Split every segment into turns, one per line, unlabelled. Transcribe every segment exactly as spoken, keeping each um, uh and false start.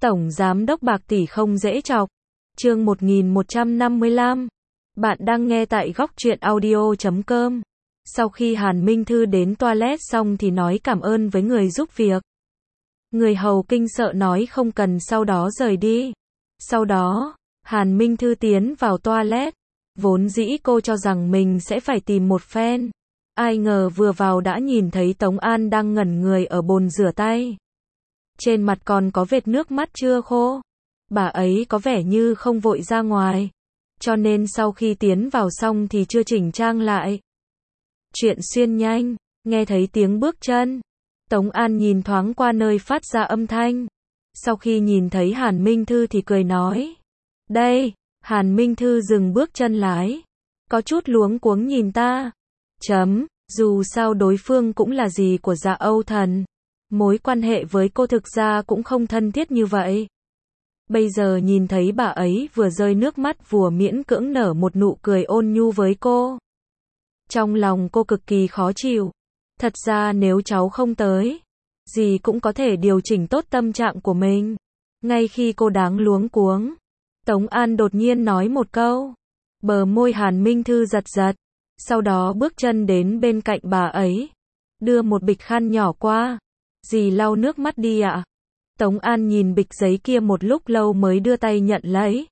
Tổng Giám đốc bạc tỷ không dễ chọc. Chương một nghìn một trăm năm mươi lăm. Bạn đang nghe tại góc truyện audio chấm com. Sau khi Hàn Minh Thư đến toilet xong thì nói cảm ơn với người giúp việc. Người hầu kinh sợ nói không cần, sau đó rời đi. Sau đó, Hàn Minh Thư tiến vào toilet. Vốn dĩ cô cho rằng mình sẽ phải tìm một phen. Ai ngờ vừa vào đã nhìn thấy Tống An đang ngẩn người ở bồn rửa tay. Trên mặt còn có vệt nước mắt chưa khô. Bà ấy có vẻ như không vội ra ngoài. Cho nên sau khi tiến vào xong thì chưa chỉnh trang lại. Chuyện xuyên nhanh, nghe thấy tiếng bước chân. Tống An nhìn thoáng qua nơi phát ra âm thanh. Sau khi nhìn thấy Hàn Minh Thư thì cười nói. Đây, Hàn Minh Thư dừng bước chân lái. Có chút luống cuống nhìn ta. Chấm, dù sao đối phương cũng là dì của Dạ Âu Thần. Mối quan hệ với cô thực ra cũng không thân thiết như vậy. Bây giờ nhìn thấy bà ấy vừa rơi nước mắt vừa miễn cưỡng nở một nụ cười ôn nhu với cô. Trong lòng cô cực kỳ khó chịu. Thật ra nếu cháu không tới, dì cũng có thể điều chỉnh tốt tâm trạng của mình. Ngay khi cô đáng luống cuống, Tống An đột nhiên nói một câu. Bờ môi Hàn Minh Thư giật giật. Sau đó bước chân đến bên cạnh bà ấy. Đưa một bịch khăn nhỏ qua. Dì lau nước mắt đi ạ. Tống An nhìn bịch giấy kia một lúc lâu mới đưa tay nhận lấy.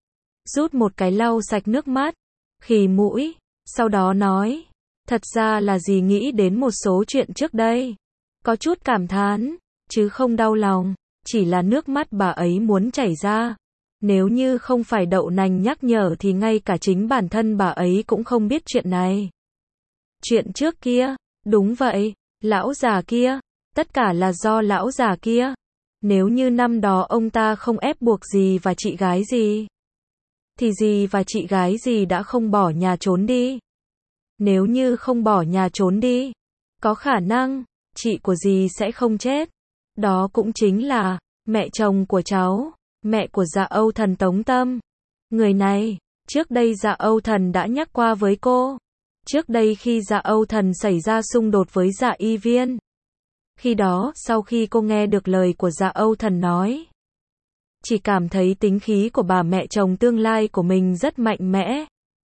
Rút một cái lau sạch nước mắt. Khì mũi. Sau đó nói. Thật ra là dì nghĩ đến một số chuyện trước đây. Có chút cảm thán. Chứ không đau lòng. Chỉ là nước mắt bà ấy muốn chảy ra. Nếu như không phải Đậu Nành nhắc nhở thì ngay cả chính bản thân bà ấy cũng không biết chuyện này. Chuyện trước kia. Đúng vậy. Lão già kia. Tất cả là do lão già kia. Nếu như năm đó ông ta không ép buộc dì và chị gái dì, thì dì và chị gái dì đã không bỏ nhà trốn đi. Nếu như không bỏ nhà trốn đi, có khả năng, chị của dì sẽ không chết. Đó cũng chính là, mẹ chồng của cháu, mẹ của Dạ Âu Thần Tống Tâm. Người này, trước đây Dạ Âu Thần đã nhắc qua với cô. Trước đây khi Dạ Âu Thần xảy ra xung đột với Dạ Y Viên. Khi đó, sau khi cô nghe được lời của Dạ Âu Thần nói, chỉ cảm thấy tính khí của bà mẹ chồng tương lai của mình rất mạnh mẽ,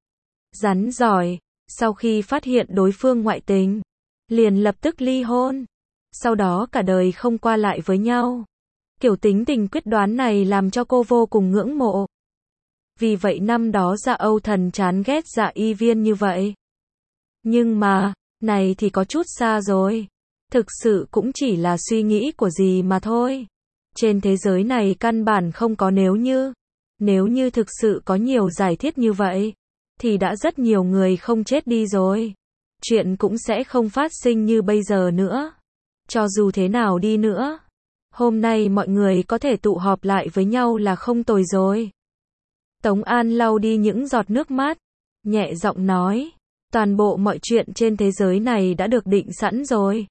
rắn giỏi. Sau khi phát hiện đối phương ngoại tình, liền lập tức ly hôn. Sau đó cả đời không qua lại với nhau. Kiểu tính tình quyết đoán này làm cho cô vô cùng ngưỡng mộ. Vì vậy năm đó Dạ Âu Thần chán ghét Dạ Y Viên như vậy. Nhưng mà, này thì có chút xa rồi. Thực sự cũng chỉ là suy nghĩ của dì mà thôi. Trên thế giới này căn bản không có nếu như. Nếu như thực sự có nhiều giải thiết như vậy, thì đã rất nhiều người không chết đi rồi. Chuyện cũng sẽ không phát sinh như bây giờ nữa. Cho dù thế nào đi nữa, hôm nay mọi người có thể tụ họp lại với nhau là không tồi rồi. Tống An lau đi những giọt nước mắt, nhẹ giọng nói. Toàn bộ mọi chuyện trên thế giới này đã được định sẵn rồi.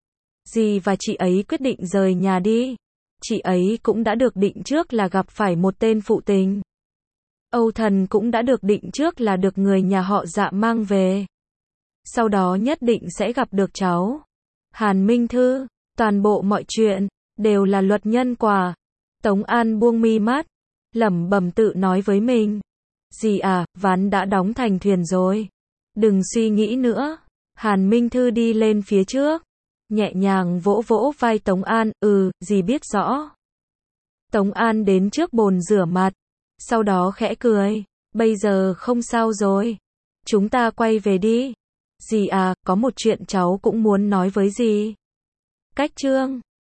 Dì và chị ấy quyết định rời nhà đi. Chị ấy cũng đã được định trước là gặp phải một tên phụ tình. Âu Thần cũng đã được định trước là được người nhà họ Dạ mang về. Sau đó nhất định sẽ gặp được cháu Hàn Minh Thư. Toàn bộ mọi chuyện đều là luật nhân quả. Tống An buông mi mắt, lẩm bẩm tự nói với mình. Dì à, ván đã đóng thành thuyền rồi. Đừng suy nghĩ nữa. Hàn Minh Thư đi lên phía trước, nhẹ nhàng vỗ vỗ vai Tống An. Ừ, dì biết rõ. Tống An đến trước bồn rửa mặt. Sau đó khẽ cười. Bây giờ không sao rồi. Chúng ta quay về đi. Dì à, có một chuyện cháu cũng muốn nói với dì. Cách chương